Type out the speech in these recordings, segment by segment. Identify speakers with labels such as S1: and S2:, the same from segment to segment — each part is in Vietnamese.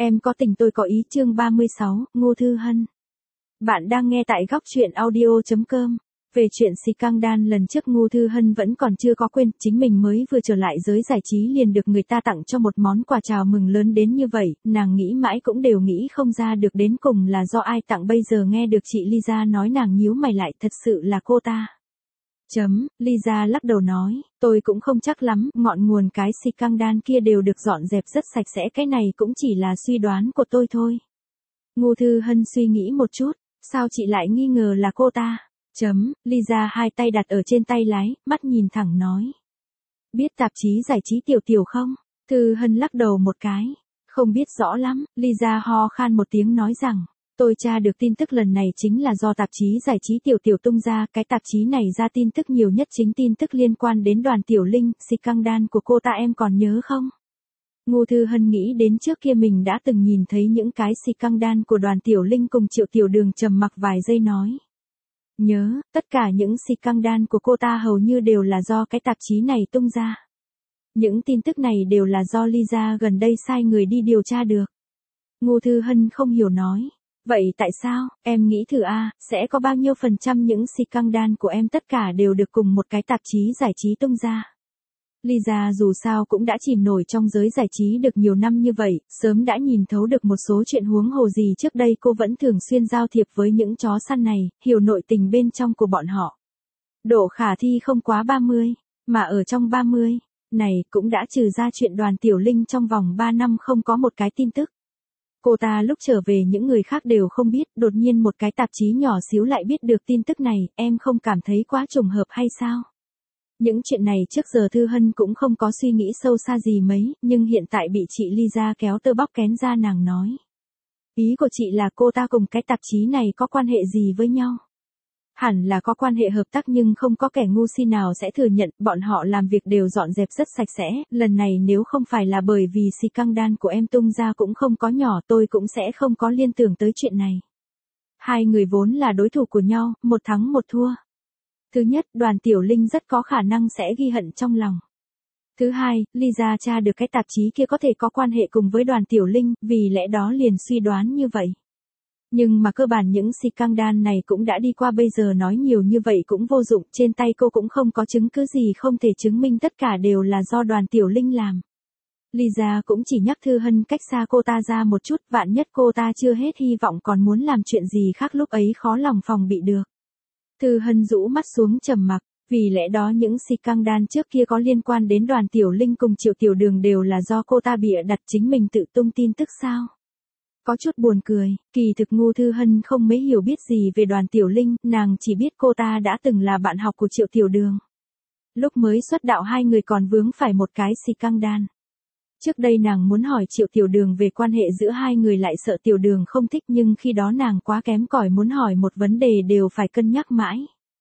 S1: Em có tình tôi có ý chương 36, Ngô Thư Hân. Bạn đang nghe tại góc truyện audio.com. Về chuyện scandal lần trước Ngô Thư Hân vẫn còn chưa có quên, chính mình mới vừa trở lại giới giải trí liền được người ta tặng cho một món quà chào mừng lớn đến như vậy, nàng nghĩ mãi cũng đều nghĩ không ra được đến cùng là do ai tặng. Bây giờ nghe được chị Lisa nói nàng nhíu mày lại, thật sự là cô ta. Lisa lắc đầu nói, tôi cũng không chắc lắm, ngọn nguồn cái scandal kia đều được dọn dẹp rất sạch sẽ, cái này cũng chỉ là suy đoán của tôi thôi. Ngô Thư Hân suy nghĩ một chút, sao chị lại nghi ngờ là cô ta? Lisa hai tay đặt ở trên tay lái, mắt nhìn thẳng nói. Biết tạp chí giải trí Tiểu Tiểu không? Thư Hân lắc đầu một cái, không biết rõ lắm. Lisa ho khan một tiếng nói rằng, tôi tra được tin tức lần này chính là do tạp chí giải trí Tiểu Tiểu tung ra, cái tạp chí này ra tin tức nhiều nhất chính tin tức liên quan đến Đoàn Tiểu Linh, scandal của cô ta em còn nhớ không? Ngô Thư Hân nghĩ đến trước kia mình đã từng nhìn thấy những cái scandal của Đoàn Tiểu Linh cùng Triệu Tiểu Đường, trầm mặc vài giây nói. Nhớ, tất cả những scandal của cô ta hầu như đều là do cái tạp chí này tung ra. Những tin tức này đều là do Lisa gần đây sai người đi điều tra được. Ngô Thư Hân không hiểu nói. Vậy tại sao, em nghĩ thử sẽ có bao nhiêu % những scandal của em tất cả đều được cùng một cái tạp chí giải trí tung ra. Lisa dù sao cũng đã chìm nổi trong giới giải trí được nhiều năm như vậy, sớm đã nhìn thấu được một số chuyện, huống hồ gì trước đây cô vẫn thường xuyên giao thiệp với những chó săn này, hiểu nội tình bên trong của bọn họ. Độ khả thi không quá 30, mà ở trong 30 này cũng đã trừ ra chuyện Đoàn Tiểu Linh trong vòng 3 năm không có một cái tin tức. Cô ta lúc trở về những người khác đều không biết, đột nhiên một cái tạp chí nhỏ xíu lại biết được tin tức này, em không cảm thấy quá trùng hợp hay sao? Những chuyện này trước giờ Thư Hân cũng không có suy nghĩ sâu xa gì mấy, nhưng hiện tại bị chị Lisa kéo tơ bóc kén ra, nàng nói. Ý của chị là cô ta cùng cái tạp chí này có quan hệ gì với nhau? Hẳn là có quan hệ hợp tác, nhưng không có kẻ ngu si nào sẽ thừa nhận, bọn họ làm việc đều dọn dẹp rất sạch sẽ, lần này nếu không phải là bởi vì scandal của em tung ra cũng không có nhỏ, tôi cũng sẽ không có liên tưởng tới chuyện này. Hai người vốn là đối thủ của nhau, một thắng một thua. Thứ nhất, Đoàn Tiểu Linh rất có khả năng sẽ ghi hận trong lòng. Thứ hai, Lisa tra được cái tạp chí kia có thể có quan hệ cùng với Đoàn Tiểu Linh, vì lẽ đó liền suy đoán như vậy. Nhưng mà cơ bản những scandal này cũng đã đi qua, bây giờ nói nhiều như vậy cũng vô dụng, trên tay cô cũng không có chứng cứ gì không thể chứng minh tất cả đều là do Đoàn Tiểu Linh làm. Lisa cũng chỉ nhắc Thư Hân cách xa cô ta ra một chút, vạn nhất cô ta chưa hết hy vọng còn muốn làm chuyện gì khác, lúc ấy khó lòng phòng bị được. Thư Hân rũ mắt xuống trầm mặc, vì lẽ đó những scandal trước kia có liên quan đến Đoàn Tiểu Linh cùng Triệu Tiểu Đường đều là do cô ta bịa đặt, chính mình tự tung tin tức sao? Có chút buồn cười, kỳ thực Ngô Thư Hân không mấy hiểu biết gì về Đoàn Tiểu Linh, nàng chỉ biết cô ta đã từng là bạn học của Triệu Tiểu Đường. Lúc mới xuất đạo hai người còn vướng phải một cái scandal. Trước đây nàng muốn hỏi Triệu Tiểu Đường về quan hệ giữa hai người, lại sợ Tiểu Đường không thích, nhưng khi đó nàng quá kém cỏi, muốn hỏi một vấn đề đều phải cân nhắc mãi.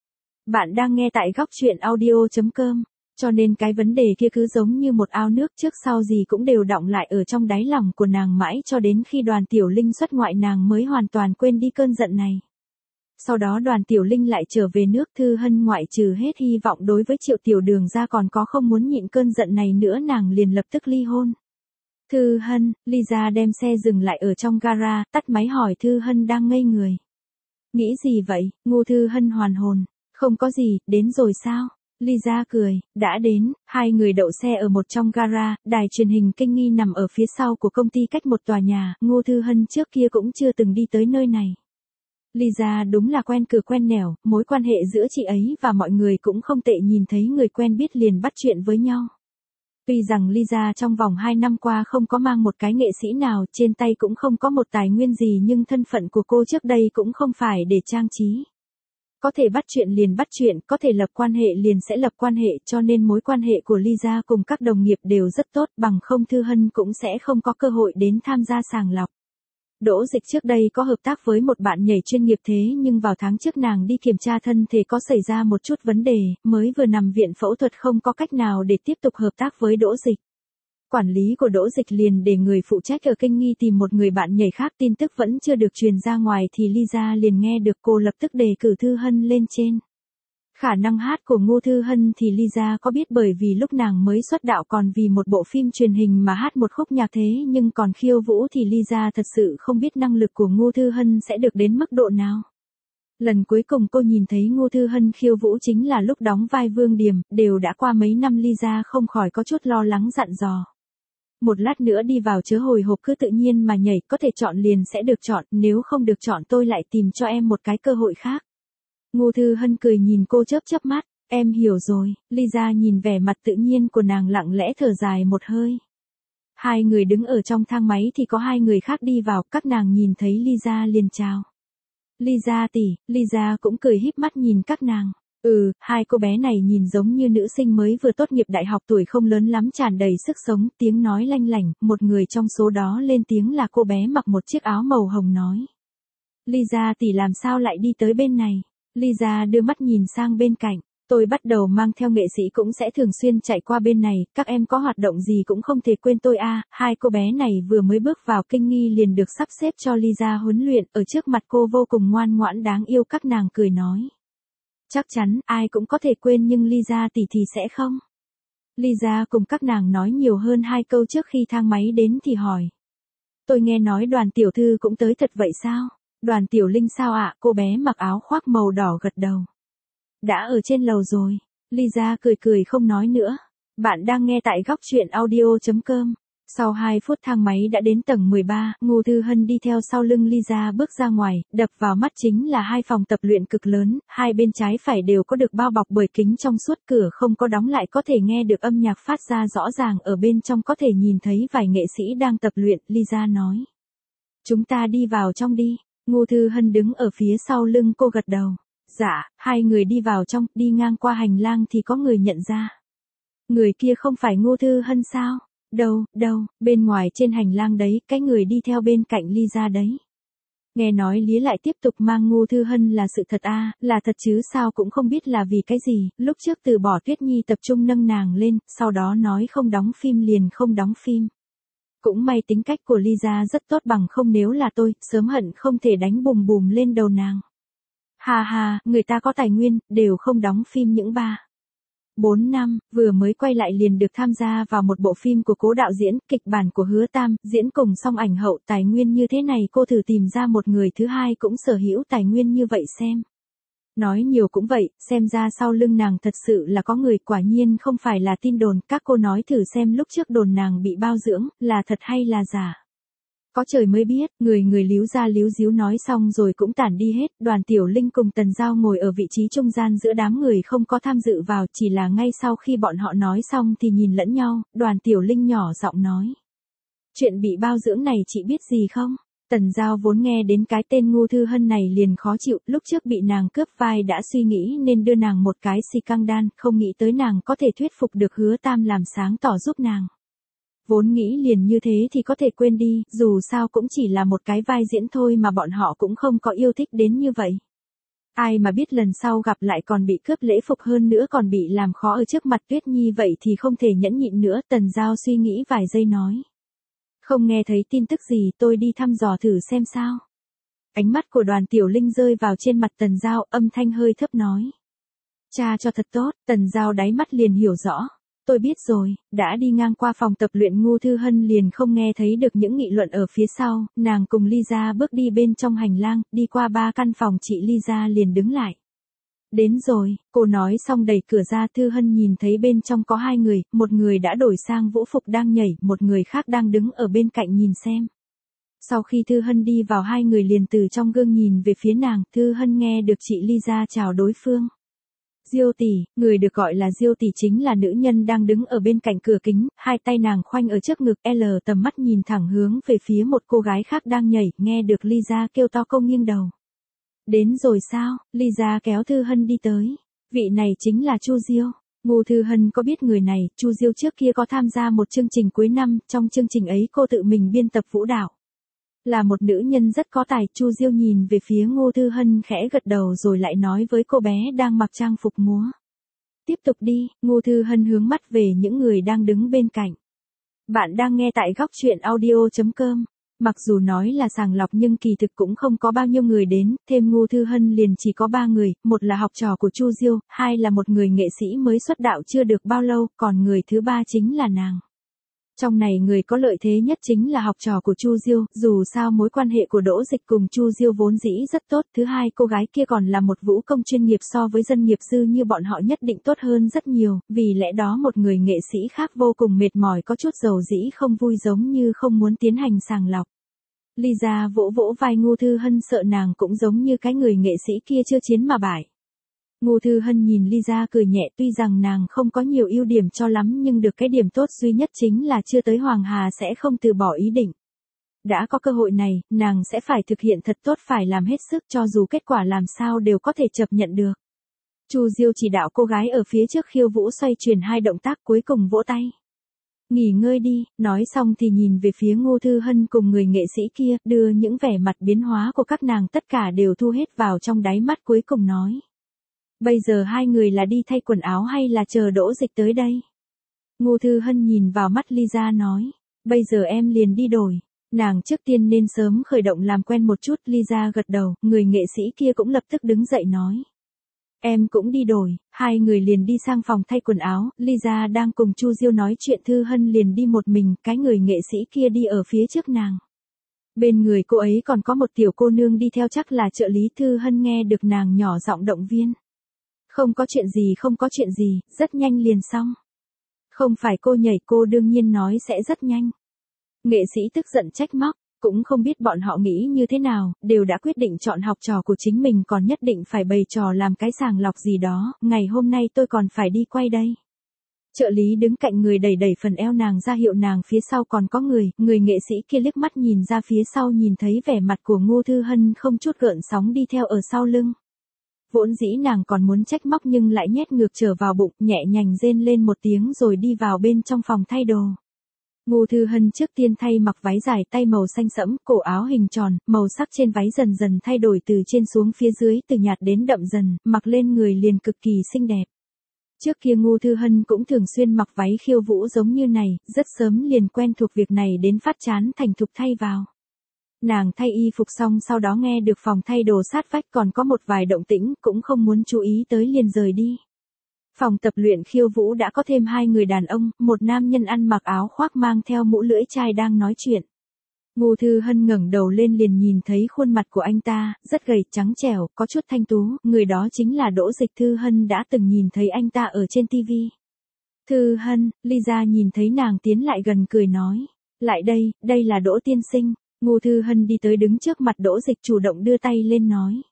S1: Bạn đang nghe tại góc truyện audio.com, cho nên cái vấn đề kia cứ giống như một ao nước, trước sau gì cũng đều đọng lại ở trong đáy lòng của nàng mãi cho đến khi Đoàn Tiểu Linh xuất ngoại nàng mới hoàn toàn quên đi cơn giận này. Sau đó Đoàn Tiểu Linh lại trở về nước, Thư Hân ngoại trừ hết hy vọng đối với Triệu Tiểu Đường ra còn có không muốn nhịn cơn giận này nữa, nàng liền lập tức ly hôn. Thư Hân, Lisa đem xe dừng lại ở trong gara, tắt máy hỏi Thư Hân đang ngây người. Nghĩ gì vậy? Ngô Thư Hân hoàn hồn. Không có gì, đến rồi sao? Lisa cười, đã đến. Hai người đậu xe ở một trong gara, đài truyền hình Kinh Nghi nằm ở phía sau của công ty cách một tòa nhà, Ngô Thư Hân trước kia cũng chưa từng đi tới nơi này. Lisa đúng là quen cửa quen nẻo, mối quan hệ giữa chị ấy và mọi người cũng không tệ, nhìn thấy người quen biết liền bắt chuyện với nhau. Tuy rằng Lisa trong vòng 2 năm qua không có mang một cái nghệ sĩ nào, trên tay cũng không có một tài nguyên gì, nhưng thân phận của cô trước đây cũng không phải để trang trí. Có thể bắt chuyện liền bắt chuyện, có thể lập quan hệ liền sẽ lập quan hệ, cho nên mối quan hệ của Lisa cùng các đồng nghiệp đều rất tốt, bằng không Thư Hân cũng sẽ không có cơ hội đến tham gia sàng lọc. Đỗ Dịch trước đây có hợp tác với một bạn nhảy chuyên nghiệp, thế nhưng vào tháng trước nàng đi kiểm tra thân thể có xảy ra một chút vấn đề, mới vừa nằm viện phẫu thuật không có cách nào để tiếp tục hợp tác với Đỗ Dịch. Quản lý của Đỗ Dịch liền để người phụ trách ở Kinh Nghi tìm một người bạn nhảy khác, tin tức vẫn chưa được truyền ra ngoài thì Lisa liền nghe được, cô lập tức đề cử Thư Hân lên trên. Khả năng hát của Ngô Thư Hân thì Lisa có biết, bởi vì lúc nàng mới xuất đạo còn vì một bộ phim truyền hình mà hát một khúc nhạc, thế nhưng còn khiêu vũ thì Lisa thật sự không biết năng lực của Ngô Thư Hân sẽ được đến mức độ nào. Lần cuối cùng cô nhìn thấy Ngô Thư Hân khiêu vũ chính là lúc đóng vai Vương Điềm, đều đã qua mấy năm. Lisa không khỏi có chút lo lắng dặn dò. Một lát nữa đi vào chớ hồi hộp, cứ tự nhiên mà nhảy, có thể chọn liền sẽ được chọn, nếu không được chọn tôi lại tìm cho em một cái cơ hội khác. Ngô Thư Hân cười nhìn cô chớp chớp mắt, em hiểu rồi. Lisa nhìn vẻ mặt tự nhiên của nàng lặng lẽ thở dài một hơi. Hai người đứng ở trong thang máy thì có hai người khác đi vào, các nàng nhìn thấy Lisa liền chào. Lisa tỷ, Lisa cũng cười híp mắt nhìn các nàng. Hai cô bé này nhìn giống như nữ sinh mới vừa tốt nghiệp đại học, tuổi không lớn lắm, tràn đầy sức sống, tiếng nói lanh lảnh. Một người trong số đó lên tiếng là cô bé mặc một chiếc áo màu hồng nói. Lisa tỷ làm sao lại đi tới bên này? Lisa đưa mắt nhìn sang bên cạnh. Tôi bắt đầu mang theo nghệ sĩ cũng sẽ thường xuyên chạy qua bên này, các em có hoạt động gì cũng không thể quên tôi à. Hai cô bé này vừa mới bước vào kinh nghi liền được sắp xếp cho Lisa huấn luyện, ở trước mặt cô vô cùng ngoan ngoãn đáng yêu. Các nàng cười nói. Chắc chắn, ai cũng có thể quên nhưng Lisa tỷ thì sẽ không. Lisa cùng các nàng nói nhiều hơn hai câu trước khi thang máy đến thì hỏi. Tôi nghe nói Đoàn tiểu thư cũng tới thật vậy sao? Đoàn Tiểu Linh sao ạ? Cô bé mặc áo khoác màu đỏ gật đầu. Đã ở trên lầu rồi. Lisa cười cười không nói nữa. Bạn đang nghe tại góc truyện audio.com. Sau 2 phút thang máy đã đến tầng 13, Ngô Thư Hân đi theo sau lưng Lisa bước ra ngoài, đập vào mắt chính là hai phòng tập luyện cực lớn, hai bên trái phải đều có được bao bọc bởi kính trong suốt, cửa không có đóng lại, có thể nghe được âm nhạc phát ra rõ ràng, ở bên trong có thể nhìn thấy vài nghệ sĩ đang tập luyện. Lisa nói. Chúng ta đi vào trong đi. Ngô Thư Hân đứng ở phía sau lưng cô gật đầu. Dạ, hai người đi vào trong, đi ngang qua hành lang thì có người nhận ra. Người kia không phải Ngô Thư Hân sao? Đâu, bên ngoài trên hành lang đấy, cái người đi theo bên cạnh Lisa đấy. Nghe nói Lý lại tiếp tục mang Ngô Thư Hân là sự thật à, là thật chứ sao cũng không biết là vì cái gì, lúc trước từ bỏ Tuyết Nhi tập trung nâng nàng lên, sau đó nói không đóng phim liền không đóng phim. Cũng may tính cách của Lisa rất tốt, bằng không nếu là tôi, sớm hận không thể đánh bùm bùm lên đầu nàng. Hà hà, người ta có tài nguyên, đều không đóng phim những 4 năm, vừa mới quay lại liền được tham gia vào một bộ phim của cố đạo diễn, kịch bản của Hứa Tam, diễn cùng song ảnh hậu. Tài nguyên như thế này cô thử tìm ra một người thứ hai cũng sở hữu tài nguyên như vậy xem. Nói nhiều cũng vậy, xem ra sau lưng nàng thật sự là có người, quả nhiên không phải là tin đồn. Các cô nói thử xem lúc trước đồn nàng bị bao dưỡng, là thật hay là giả. Có trời mới biết, người líu ra líu díu nói xong rồi cũng tản đi hết. Đoàn Tiểu Linh cùng Tần Giao ngồi ở vị trí trung gian giữa đám người, không có tham dự vào, chỉ là ngay sau khi bọn họ nói xong thì nhìn lẫn nhau. Đoàn Tiểu Linh nhỏ giọng nói. Chuyện bị bao dưỡng này chị biết gì không? Tần Giao vốn nghe đến cái tên Ngô Thư Hân này liền khó chịu, lúc trước bị nàng cướp vai đã suy nghĩ nên đưa nàng một cái xì căng đan, không nghĩ tới nàng có thể thuyết phục được Hứa Tam làm sáng tỏ giúp nàng. Vốn nghĩ liền như thế thì có thể quên đi, dù sao cũng chỉ là một cái vai diễn thôi mà bọn họ cũng không có yêu thích đến như vậy. Ai mà biết lần sau gặp lại còn bị cướp lễ phục, hơn nữa còn bị làm khó ở trước mặt Tuyết Nhi, vậy thì không thể nhẫn nhịn nữa. Tần Giao suy nghĩ vài giây nói. Không nghe thấy tin tức gì, tôi đi thăm dò thử xem sao. Ánh mắt của Đoàn Tiểu Linh rơi vào trên mặt Tần Giao, âm thanh hơi thấp nói. Cha cho thật tốt. Tần Giao đáy mắt liền hiểu rõ. Tôi biết rồi. Đã đi ngang qua phòng tập luyện, Ngô Thư Hân liền không nghe thấy được những nghị luận ở phía sau. Nàng cùng Lisa bước đi bên trong hành lang, đi qua 3 căn phòng, chị Lisa liền đứng lại. Đến rồi, cô nói xong đẩy cửa ra. Thư Hân nhìn thấy bên trong có 2 người, một người đã đổi sang vũ phục đang nhảy, một người khác đang đứng ở bên cạnh nhìn xem. Sau khi Thư Hân đi vào, 2 người liền từ trong gương nhìn về phía nàng. Thư Hân nghe được chị Lisa chào đối phương. Diêu tỷ, người được gọi là Diêu tỷ chính là nữ nhân đang đứng ở bên cạnh cửa kính, hai tay nàng khoanh ở trước ngực, tầm mắt nhìn thẳng hướng về phía một cô gái khác đang nhảy, nghe được Lisa kêu to cô nghiêng đầu. Đến rồi sao? Lisa kéo Thư Hân đi tới. Vị này chính là Chu Diêu. Ngô Thư Hân có biết người này, Chu Diêu trước kia có tham gia một chương trình cuối năm, trong chương trình ấy cô tự mình biên tập vũ đạo. Là một nữ nhân rất có tài. Chu Diêu nhìn về phía Ngô Thư Hân khẽ gật đầu rồi lại nói với cô bé đang mặc trang phục múa. Tiếp tục đi. Ngô Thư Hân hướng mắt về những người đang đứng bên cạnh. Bạn đang nghe tại góc truyện audio.com. Mặc dù nói là sàng lọc nhưng kỳ thực cũng không có bao nhiêu người đến, thêm Ngô Thư Hân liền chỉ có 3 người, một là học trò của Chu Diêu, hai là một người nghệ sĩ mới xuất đạo chưa được bao lâu, còn người thứ ba chính là nàng. Trong này người có lợi thế nhất chính là học trò của Chu Diêu, dù sao mối quan hệ của Đỗ Dịch cùng Chu Diêu vốn dĩ rất tốt, thứ hai cô gái kia còn là một vũ công chuyên nghiệp so với dân nghiệp dư như bọn họ nhất định tốt hơn rất nhiều, vì lẽ đó một người nghệ sĩ khác vô cùng mệt mỏi có chút dầu dĩ không vui giống như không muốn tiến hành sàng lọc. Lisa vỗ vỗ vai Ngô Thư Hân sợ nàng cũng giống như cái người nghệ sĩ kia chưa chiến mà bại. Ngô Thư Hân nhìn Lisa cười nhẹ tuy rằng nàng không có nhiều ưu điểm cho lắm nhưng được cái điểm tốt duy nhất chính là chưa tới Hoàng Hà sẽ không từ bỏ ý định. Đã có cơ hội này, nàng sẽ phải thực hiện thật tốt phải làm hết sức cho dù kết quả làm sao đều có thể chấp nhận được. Chu Diêu chỉ đạo cô gái ở phía trước khiêu vũ xoay chuyển hai động tác cuối cùng vỗ tay. Nghỉ ngơi đi, nói xong thì nhìn về phía Ngô Thư Hân cùng người nghệ sĩ kia, đưa những vẻ mặt biến hóa của các nàng tất cả đều thu hết vào trong đáy mắt cuối cùng nói. Bây giờ hai người là đi thay quần áo hay là chờ Đỗ Dịch tới đây? Ngô Thư Hân nhìn vào mắt Lisa nói. Bây giờ em liền đi đổi. Nàng trước tiên nên sớm khởi động làm quen một chút. Lisa gật đầu, người nghệ sĩ kia cũng lập tức đứng dậy nói. Em cũng đi đổi, hai người liền đi sang phòng thay quần áo, Lisa đang cùng Chu Diêu nói chuyện Thư Hân liền đi một mình, cái người nghệ sĩ kia đi ở phía trước nàng. Bên người cô ấy còn có một tiểu cô nương đi theo chắc là trợ lý. Thư Hân nghe được nàng nhỏ giọng động viên. Không có chuyện gì, rất nhanh liền xong. Không phải cô nhảy cô đương nhiên nói sẽ rất nhanh. Nghệ sĩ tức giận trách móc, cũng không biết bọn họ nghĩ như thế nào, đều đã quyết định chọn học trò của chính mình còn nhất định phải bày trò làm cái sàng lọc gì đó, ngày hôm nay tôi còn phải đi quay đây. Trợ lý đứng cạnh người đẩy đẩy phần eo nàng ra hiệu nàng phía sau còn có người nghệ sĩ kia liếc mắt nhìn ra phía sau nhìn thấy vẻ mặt của Ngô Thư Hân không chút gợn sóng đi theo ở sau lưng. Vốn dĩ nàng còn muốn trách móc nhưng lại nhét ngược trở vào bụng, nhẹ nhàng rên lên một tiếng rồi đi vào bên trong phòng thay đồ. Ngô Thư Hân trước tiên thay mặc váy dài tay màu xanh sẫm, cổ áo hình tròn, màu sắc trên váy dần dần thay đổi từ trên xuống phía dưới, từ nhạt đến đậm dần, mặc lên người liền cực kỳ xinh đẹp. Trước kia Ngô Thư Hân cũng thường xuyên mặc váy khiêu vũ giống như này, rất sớm liền quen thuộc việc này đến phát chán thành thục thay vào. Nàng thay y phục xong sau đó nghe được phòng thay đồ sát vách còn có một vài động tĩnh, cũng không muốn chú ý tới liền rời đi. Phòng tập luyện khiêu vũ đã có thêm hai người đàn ông, một nam nhân ăn mặc áo khoác mang theo mũ lưỡi chai đang nói chuyện. Ngô Thư Hân ngẩng đầu lên liền nhìn thấy khuôn mặt của anh ta, rất gầy trắng trẻo, có chút thanh tú, người đó chính là Đỗ Dịch. Thư Hân đã từng nhìn thấy anh ta ở trên TV. Thư Hân, Lisa nhìn thấy nàng tiến lại gần cười nói. Lại đây, đây là Đỗ tiên sinh. Ngô Thư Hân đi tới đứng trước mặt Đỗ Dịch chủ động đưa tay lên nói.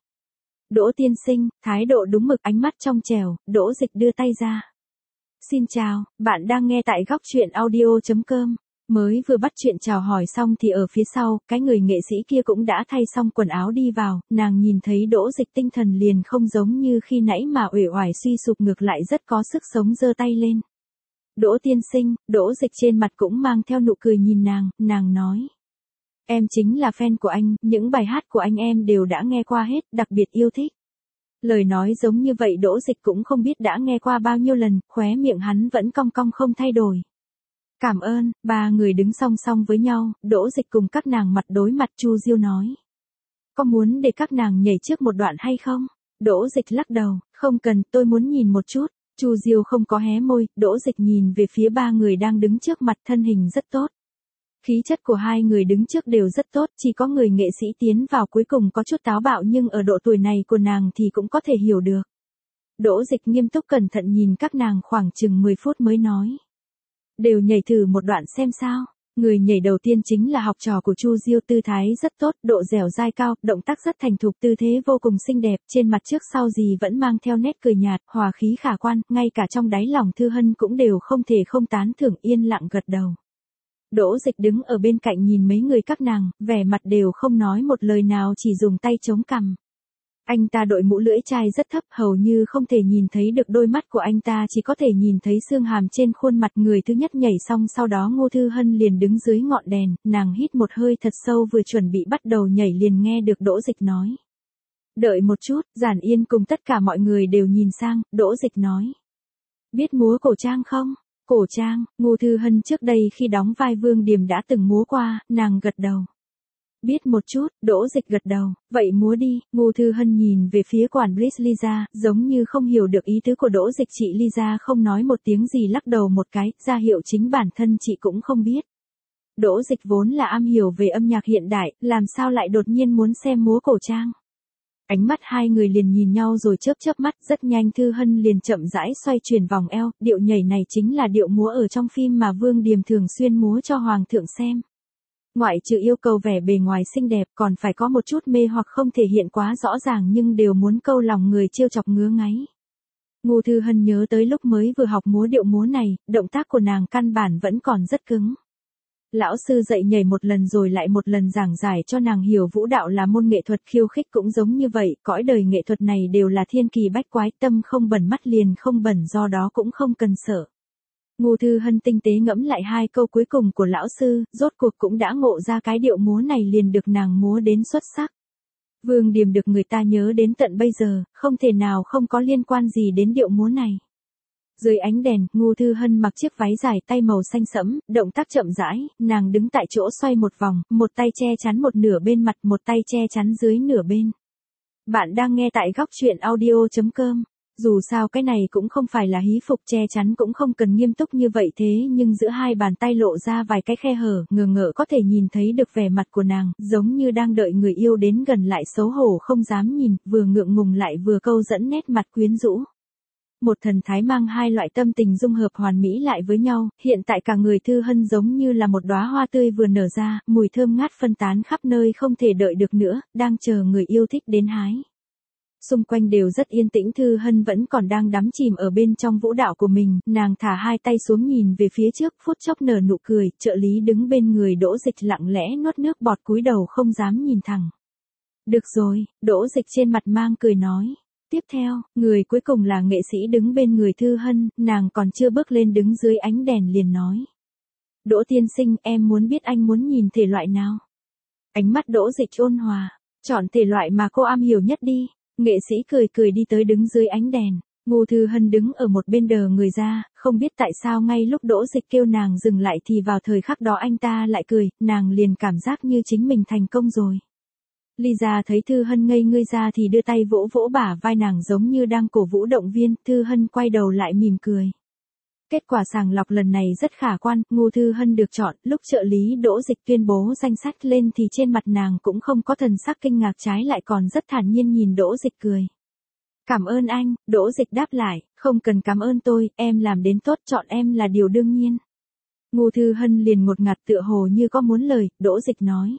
S1: Đỗ tiên sinh, thái độ đúng mực ánh mắt trong trẻo, Đỗ Dịch đưa tay ra. Xin chào, bạn đang nghe tại góc truyện audio.com. Mới vừa bắt chuyện chào hỏi xong thì ở phía sau, cái người nghệ sĩ kia cũng đã thay xong quần áo đi vào, nàng nhìn thấy Đỗ Dịch tinh thần liền không giống như khi nãy mà uể oải suy sụp ngược lại rất có sức sống giơ tay lên. Đỗ tiên sinh, Đỗ Dịch trên mặt cũng mang theo nụ cười nhìn nàng nói. Em chính là fan của anh, những bài hát của anh em đều đã nghe qua hết, đặc biệt yêu thích. Lời nói giống như vậy Đỗ Dịch cũng không biết đã nghe qua bao nhiêu lần, khóe miệng hắn vẫn cong cong không thay đổi. Cảm ơn, ba người đứng song song với nhau, Đỗ Dịch cùng các nàng mặt đối mặt. Chu Diêu nói. Có muốn để các nàng nhảy trước một đoạn hay không? Đỗ Dịch lắc đầu, không cần, tôi muốn nhìn một chút. Chu Diêu không có hé môi, Đỗ Dịch nhìn về phía ba người đang đứng trước mặt thân hình rất tốt. Khí chất của hai người đứng trước đều rất tốt, chỉ có người nghệ sĩ tiến vào cuối cùng có chút táo bạo nhưng ở độ tuổi này của nàng thì cũng có thể hiểu được. Đỗ Dịch nghiêm túc cẩn thận nhìn các nàng khoảng chừng 10 phút mới nói. Đều nhảy thử một đoạn xem sao. Người nhảy đầu tiên chính là học trò của Chu Diêu, tư thái rất tốt, độ dẻo dai cao, động tác rất thành thục, tư thế vô cùng xinh đẹp, trên mặt trước sau gì vẫn mang theo nét cười nhạt, hòa khí khả quan, ngay cả trong đáy lòng Thư Hân cũng đều không thể không tán thưởng, yên lặng gật đầu. Đỗ Dịch đứng ở bên cạnh nhìn mấy người các nàng, vẻ mặt đều không nói một lời nào chỉ dùng tay chống cằm. Anh ta đội mũ lưỡi chai rất thấp hầu như không thể nhìn thấy được đôi mắt của anh ta chỉ có thể nhìn thấy xương hàm trên khuôn mặt. Người thứ nhất nhảy xong sau đó Ngô Thư Hân liền đứng dưới ngọn đèn, nàng hít một hơi thật sâu vừa chuẩn bị bắt đầu nhảy liền nghe được Đỗ Dịch nói. Đợi một chút, Giản Yên cùng tất cả mọi người đều nhìn sang, Đỗ Dịch nói. Biết múa cổ trang không? Cổ trang, Ngô Thư Hân trước đây khi đóng vai Vương Điềm đã từng múa qua, nàng gật đầu. Biết một chút, Đỗ Dịch gật đầu, vậy múa đi, Ngô Thư Hân nhìn về phía quản Brice Lisa, giống như không hiểu được ý tứ của Đỗ Dịch. Chị Lisa không nói một tiếng gì lắc đầu một cái, ra hiệu chính bản thân chị cũng không biết. Đỗ Dịch vốn là am hiểu về âm nhạc hiện đại, làm sao lại đột nhiên muốn xem múa cổ trang. Ánh mắt hai người liền nhìn nhau rồi chớp chớp mắt, rất nhanh Thư Hân liền chậm rãi xoay chuyển vòng eo, điệu nhảy này chính là điệu múa ở trong phim mà Vương Điềm thường xuyên múa cho Hoàng thượng xem. Ngoại trừ yêu cầu vẻ bề ngoài xinh đẹp còn phải có một chút mê hoặc không thể hiện quá rõ ràng nhưng đều muốn câu lòng người trêu chọc ngứa ngáy. Ngô Thư Hân nhớ tới lúc mới vừa học múa điệu múa này, động tác của nàng căn bản vẫn còn rất cứng. Lão sư dạy nhảy một lần rồi lại một lần giảng giải cho nàng hiểu vũ đạo là môn nghệ thuật, khiêu khích cũng giống như vậy, cõi đời nghệ thuật này đều là thiên kỳ bách quái, tâm không bẩn mắt liền không bẩn, do đó cũng không cần sợ. Ngô Thư Hân tinh tế ngẫm lại hai câu cuối cùng của lão sư, rốt cuộc cũng đã ngộ ra cái điệu múa này liền được nàng múa đến xuất sắc. Vương Điềm được người ta nhớ đến tận bây giờ, không thể nào không có liên quan gì đến điệu múa này. Dưới ánh đèn, Ngô Thư Hân mặc chiếc váy dài tay màu xanh sẫm, động tác chậm rãi, nàng đứng tại chỗ xoay một vòng, một tay che chắn một nửa bên mặt, một tay che chắn dưới nửa bên. Bạn đang nghe tại góc truyện audio.com. Dù sao cái này cũng không phải là hí phục, che chắn cũng không cần nghiêm túc như vậy, thế nhưng giữa hai bàn tay lộ ra vài cái khe hở, ngờ ngợ có thể nhìn thấy được vẻ mặt của nàng, giống như đang đợi người yêu đến gần lại xấu hổ không dám nhìn, vừa ngượng ngùng lại vừa câu dẫn nét mặt quyến rũ. Một thần thái mang hai loại tâm tình dung hợp hoàn mỹ lại với nhau, hiện tại cả người Thư Hân giống như là một đóa hoa tươi vừa nở ra, mùi thơm ngát phân tán khắp nơi không thể đợi được nữa, đang chờ người yêu thích đến hái. Xung quanh đều rất yên tĩnh, Thư Hân vẫn còn đang đắm chìm ở bên trong vũ đạo của mình, nàng thả hai tay xuống nhìn về phía trước, phút chốc nở nụ cười, trợ lý đứng bên người Đỗ Dịch lặng lẽ nuốt nước bọt cúi đầu không dám nhìn thẳng. Được rồi, Đỗ Dịch trên mặt mang cười nói. Tiếp theo, người cuối cùng là nghệ sĩ đứng bên người Thư Hân, nàng còn chưa bước lên đứng dưới ánh đèn liền nói. Đỗ tiên sinh, em muốn biết anh muốn nhìn thể loại nào? Ánh mắt Đỗ Dịch ôn hòa, chọn thể loại mà cô am hiểu nhất đi. Nghệ sĩ cười cười đi tới đứng dưới ánh đèn. Ngô Thư Hân đứng ở một bên đờ người ra, không biết tại sao ngay lúc Đỗ Dịch kêu nàng dừng lại thì vào thời khắc đó anh ta lại cười, nàng liền cảm giác như chính mình thành công rồi. Lisa thấy Thư Hân ngây ngươi ra thì đưa tay vỗ vỗ bả vai nàng giống như đang cổ vũ động viên, Thư Hân quay đầu lại mỉm cười. Kết quả sàng lọc lần này rất khả quan, Ngô Thư Hân được chọn, lúc trợ lý Đỗ Dịch tuyên bố danh sách lên thì trên mặt nàng cũng không có thần sắc kinh ngạc, trái lại còn rất thản nhiên nhìn Đỗ Dịch cười. Cảm ơn anh, Đỗ Dịch đáp lại, không cần cảm ơn tôi, em làm đến tốt, chọn em là điều đương nhiên. Ngô Thư Hân liền ngột ngạt tựa hồ như có muốn lời, Đỗ Dịch nói.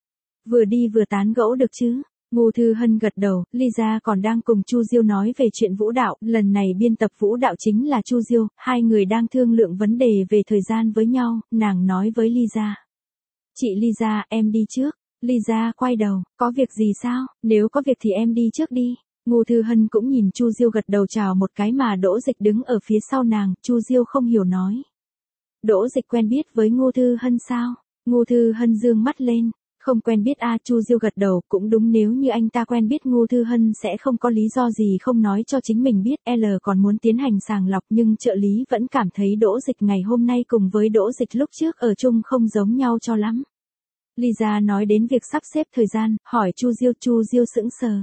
S1: Vừa đi vừa tán gẫu được chứ? Ngô Thư Hân gật đầu, Lisa còn đang cùng Chu Diêu nói về chuyện vũ đạo, lần này biên tập vũ đạo chính là Chu Diêu, hai người đang thương lượng vấn đề về thời gian với nhau, nàng nói với Lisa. Chị Lisa, em đi trước. Lisa quay đầu, có việc gì sao? Nếu có việc thì em đi trước đi. Ngô Thư Hân cũng nhìn Chu Diêu gật đầu chào một cái mà Đỗ Dịch đứng ở phía sau nàng, Chu Diêu không hiểu nói. Đỗ Dịch quen biết với Ngô Thư Hân sao? Ngô Thư Hân dương mắt lên. Không quen biết a, Chu Diêu gật đầu, cũng đúng, nếu như anh ta quen biết Ngô Thư Hân sẽ không có lý do gì không nói cho chính mình biết, L còn muốn tiến hành sàng lọc nhưng trợ lý vẫn cảm thấy Đỗ Dịch ngày hôm nay cùng với Đỗ Dịch lúc trước ở chung không giống nhau cho lắm. Lisa nói đến việc sắp xếp thời gian, hỏi Chu Diêu sững sờ.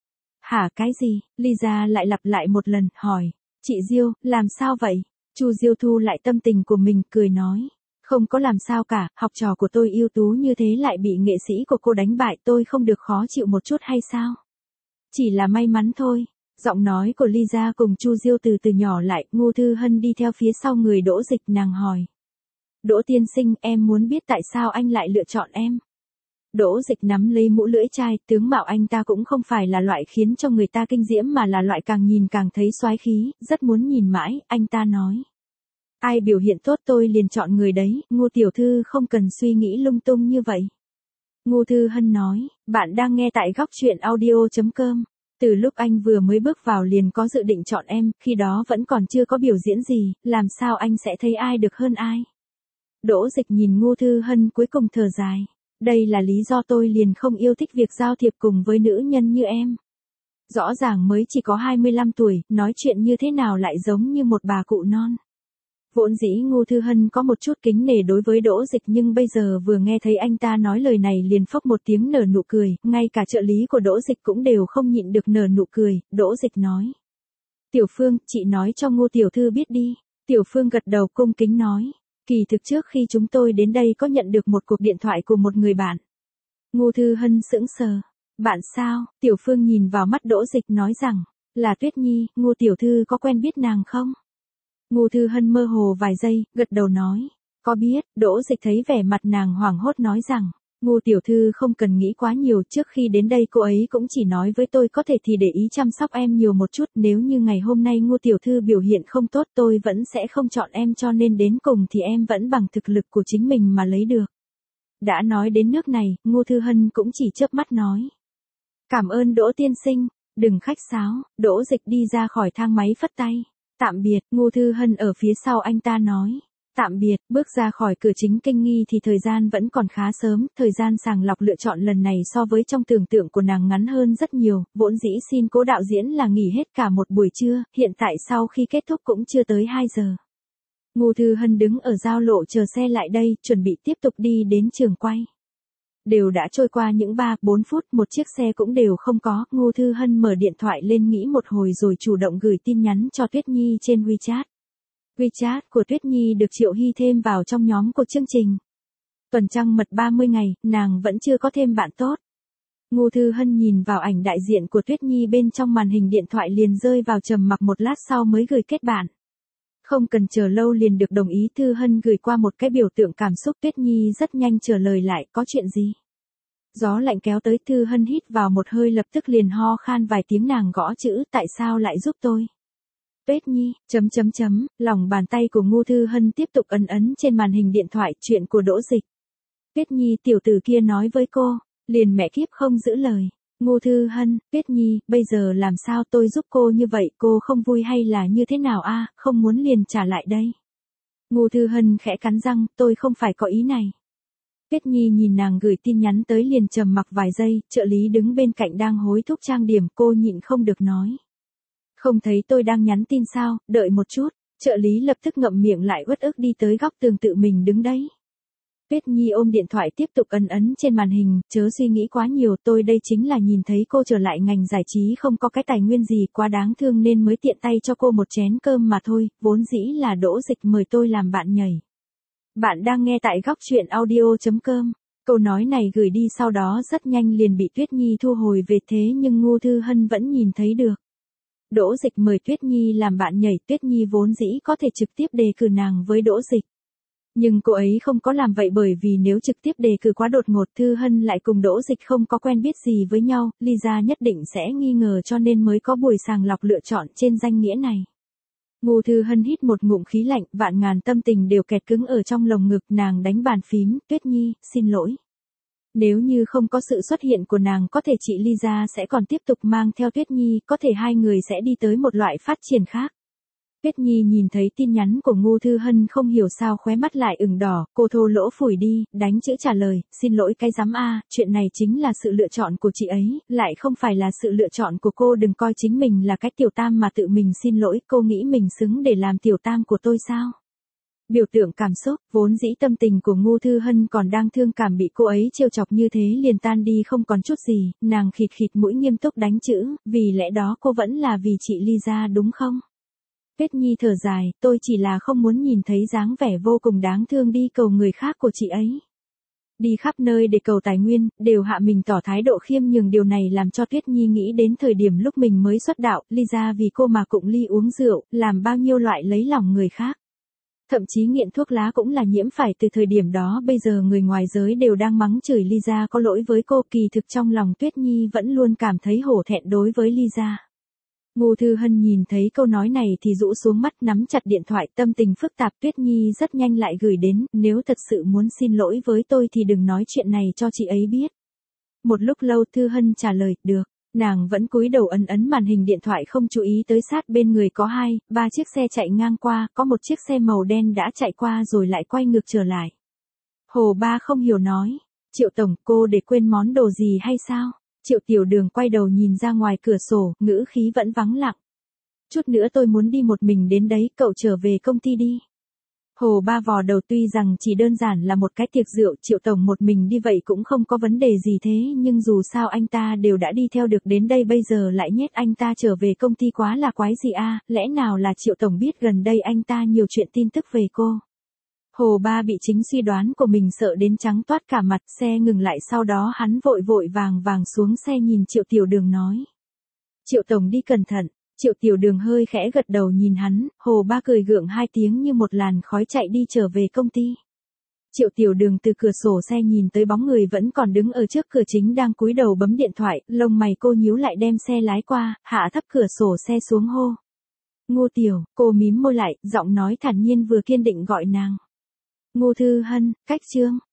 S1: Hả, cái gì? Lisa lại lặp lại một lần, hỏi. Chị Diêu, làm sao vậy? Chu Diêu thu lại tâm tình của mình, cười nói. Không có làm sao cả, học trò của tôi ưu tú như thế lại bị nghệ sĩ của cô đánh bại, tôi không được khó chịu một chút hay sao? Chỉ là may mắn thôi. Giọng nói của Lisa cùng Chu Diêu từ từ nhỏ lại, Ngô Thư Hân đi theo phía sau người Đỗ Dịch, nàng hỏi. Đỗ tiên sinh, em muốn biết tại sao anh lại lựa chọn em? Đỗ Dịch nắm lấy mũ lưỡi chai, tướng mạo anh ta cũng không phải là loại khiến cho người ta kinh diễm mà là loại càng nhìn càng thấy soái khí, rất muốn nhìn mãi, anh ta nói. Ai biểu hiện tốt tôi liền chọn người đấy, Ngô tiểu thư không cần suy nghĩ lung tung như vậy. Ngô Thư Hân nói, bạn đang nghe tại góc truyện audio.com. Từ lúc anh vừa mới bước vào liền có dự định chọn em, khi đó vẫn còn chưa có biểu diễn gì, làm sao anh sẽ thấy ai được hơn ai? Đỗ Dịch nhìn Ngô Thư Hân cuối cùng thở dài. Đây là lý do tôi liền không yêu thích việc giao thiệp cùng với nữ nhân như em. Rõ ràng mới chỉ có 25 tuổi, nói chuyện như thế nào lại giống như một bà cụ non. Vốn dĩ Ngô Thư Hân có một chút kính nể đối với Đỗ Dịch nhưng bây giờ vừa nghe thấy anh ta nói lời này liền phốc một tiếng nở nụ cười, ngay cả trợ lý của Đỗ Dịch cũng đều không nhịn được nở nụ cười, Đỗ Dịch nói. Tiểu Phương, chị nói cho Ngô Tiểu Thư biết đi. Tiểu Phương gật đầu cung kính nói. Kỳ thực trước khi chúng tôi đến đây có nhận được một cuộc điện thoại của một người bạn. Ngô Thư Hân sững sờ. Bạn sao? Tiểu Phương nhìn vào mắt Đỗ Dịch nói rằng, là Tuyết Nhi, Ngô Tiểu Thư có quen biết nàng không? Ngô Thư Hân mơ hồ vài giây, gật đầu nói. Có biết, Đỗ Dịch thấy vẻ mặt nàng hoảng hốt nói rằng, Ngô Tiểu Thư không cần nghĩ quá nhiều, trước khi đến đây cô ấy cũng chỉ nói với tôi có thể thì để ý chăm sóc em nhiều một chút, nếu như ngày hôm nay Ngô Tiểu Thư biểu hiện không tốt tôi vẫn sẽ không chọn em, cho nên đến cùng thì em vẫn bằng thực lực của chính mình mà lấy được. Đã nói đến nước này, Ngô Thư Hân cũng chỉ chớp mắt nói. Cảm ơn Đỗ tiên sinh, đừng khách sáo. Đỗ Dịch đi ra khỏi thang máy phất tay. Tạm biệt. Ngô Thư Hân ở phía sau anh ta nói. Tạm biệt. Bước ra khỏi cửa chính kinh nghi thì thời gian vẫn còn khá sớm, thời gian sàng lọc lựa chọn lần này so với trong tưởng tượng của nàng ngắn hơn rất nhiều, vốn dĩ xin cố đạo diễn là nghỉ hết cả một buổi trưa, hiện tại sau khi kết thúc cũng chưa tới 2 giờ. Ngô Thư Hân đứng ở giao lộ chờ xe lại đây, chuẩn bị tiếp tục đi đến trường quay. Đều đã trôi qua những 3-4 phút, một chiếc xe cũng đều không có, Ngô Thư Hân mở điện thoại lên nghĩ một hồi rồi chủ động gửi tin nhắn cho Tuyết Nhi trên WeChat. WeChat của Tuyết Nhi được Triệu Hy thêm vào trong nhóm của chương trình. Tuần trăng mật 30 ngày, nàng vẫn chưa có thêm bạn tốt. Ngô Thư Hân nhìn vào ảnh đại diện của Tuyết Nhi bên trong màn hình điện thoại liền rơi vào trầm mặc, một lát sau mới gửi kết bạn. Không cần chờ lâu liền được đồng ý, Thư Hân gửi qua một cái biểu tượng cảm xúc, Tuyết Nhi rất nhanh trả lời lại, có chuyện gì? Gió lạnh kéo tới, Thư Hân hít vào một hơi lập tức liền ho khan vài tiếng, nàng gõ chữ, tại sao lại giúp tôi? Tuyết Nhi, lòng bàn tay của Ngô Thư Hân tiếp tục ấn trên màn hình điện thoại, chuyện của Đỗ Dịch. Tuyết Nhi, tiểu tử kia nói với cô, liền mẹ kiếp không giữ lời. Ngô Thư Hân, Tuyết Nhi, bây giờ làm sao tôi giúp cô như vậy, cô không vui hay là như thế nào a? Không muốn liền trả lại đây. Ngô Thư Hân khẽ cắn răng, tôi không phải có ý này. Tuyết Nhi nhìn nàng gửi tin nhắn tới liền trầm mặc vài giây, trợ lý đứng bên cạnh đang hối thúc trang điểm, cô nhịn không được nói. Không thấy tôi đang nhắn tin sao, đợi một chút, trợ lý lập tức ngậm miệng lại uất ức đi tới góc tường tự mình đứng đấy. Tuyết Nhi ôm điện thoại tiếp tục ấn trên màn hình, chớ suy nghĩ quá nhiều, tôi đây chính là nhìn thấy cô trở lại ngành giải trí không có cái tài nguyên gì quá đáng thương nên mới tiện tay cho cô một chén cơm mà thôi, vốn dĩ là Đỗ Dịch mời tôi làm bạn nhảy. Bạn đang nghe tại góc truyện audio.com. Câu nói này gửi đi sau đó rất nhanh liền bị Tuyết Nhi thu hồi về, thế nhưng Ngô Thư Hân vẫn nhìn thấy được. Đỗ Dịch mời Tuyết Nhi làm bạn nhảy, Tuyết Nhi vốn dĩ có thể trực tiếp đề cử nàng với Đỗ Dịch. Nhưng cô ấy không có làm vậy bởi vì nếu trực tiếp đề cử quá đột ngột, Thư Hân lại cùng Đỗ Dịch không có quen biết gì với nhau, Lisa nhất định sẽ nghi ngờ cho nên mới có buổi sàng lọc lựa chọn trên danh nghĩa này. Ngô Thư Hân hít một ngụm khí lạnh, vạn ngàn tâm tình đều kẹt cứng ở trong lồng ngực, nàng đánh bàn phím, Tuyết Nhi, xin lỗi. Nếu như không có sự xuất hiện của nàng có thể chị Lisa sẽ còn tiếp tục mang theo Tuyết Nhi, có thể hai người sẽ đi tới một loại phát triển khác. Tuyết Nhi nhìn thấy tin nhắn của Ngô Thư Hân không hiểu sao khóe mắt lại ửng đỏ, cô thô lỗ phủi đi, đánh chữ trả lời, xin lỗi cái rắm a, chuyện này chính là sự lựa chọn của chị ấy, lại không phải là sự lựa chọn của cô, đừng coi chính mình là cái tiểu tam mà tự mình xin lỗi, cô nghĩ mình xứng để làm tiểu tam của tôi sao? Biểu tượng cảm xúc, vốn dĩ tâm tình của Ngô Thư Hân còn đang thương cảm bị cô ấy trêu chọc như thế liền tan đi không còn chút gì, nàng khịt khịt mũi nghiêm túc đánh chữ, vì lẽ đó cô vẫn là vì chị Lisa đúng không? Tuyết Nhi thở dài, tôi chỉ là không muốn nhìn thấy dáng vẻ vô cùng đáng thương đi cầu người khác của chị ấy. Đi khắp nơi để cầu tài nguyên, đều hạ mình tỏ thái độ khiêm nhường, điều này làm cho Tuyết Nhi nghĩ đến thời điểm lúc mình mới xuất đạo, Lisa vì cô mà cụng ly uống rượu, làm bao nhiêu loại lấy lòng người khác. Thậm chí nghiện thuốc lá cũng là nhiễm phải từ thời điểm đó, bây giờ người ngoài giới đều đang mắng chửi Lisa có lỗi với cô, kỳ thực trong lòng Tuyết Nhi vẫn luôn cảm thấy hổ thẹn đối với Lisa. Ngô Thư Hân nhìn thấy câu nói này thì rũ xuống mắt, nắm chặt điện thoại, tâm tình phức tạp. Tuyết Nhi rất nhanh lại gửi đến, nếu thật sự muốn xin lỗi với tôi thì đừng nói chuyện này cho chị ấy biết. Một lúc lâu Thư Hân trả lời, được. Nàng vẫn cúi đầu ấn màn hình điện thoại không chú ý tới sát bên người có 2-3 chiếc xe chạy ngang qua, có một chiếc xe màu đen đã chạy qua rồi lại quay ngược trở lại. Hồ Ba không hiểu nói, Triệu Tổng, cô để quên món đồ gì hay sao? Triệu Tiểu Đường quay đầu nhìn ra ngoài cửa sổ, ngữ khí vẫn vắng lặng. Chút nữa tôi muốn đi một mình đến đấy, cậu trở về công ty đi. Hồ Ba vò đầu, tuy rằng chỉ đơn giản là một cái tiệc rượu, Triệu tổng một mình đi vậy cũng không có vấn đề gì thế, nhưng dù sao anh ta đều đã đi theo được đến đây, bây giờ lại nhét anh ta trở về công ty, quá là quái gì a, lẽ nào là Triệu tổng biết gần đây anh ta nhiều chuyện tin tức về cô. Hồ Ba bị chính suy đoán của mình sợ đến trắng toát cả mặt, xe ngừng lại, sau đó hắn vội vội vàng xuống xe nhìn Triệu Tiểu Đường nói. Triệu tổng đi cẩn thận. Triệu Tiểu Đường hơi khẽ gật đầu nhìn hắn, Hồ Ba cười gượng hai tiếng như một làn khói chạy đi trở về công ty. Triệu Tiểu Đường từ cửa sổ xe nhìn tới bóng người vẫn còn đứng ở trước cửa chính đang cúi đầu bấm điện thoại, lông mày cô nhíu lại, đem xe lái qua, hạ thấp cửa sổ xe xuống hô. Ngô Tiểu, cô mím môi lại, giọng nói thản nhiên vừa kiên định gọi nàng. Ngô Thư Hân, cách chương.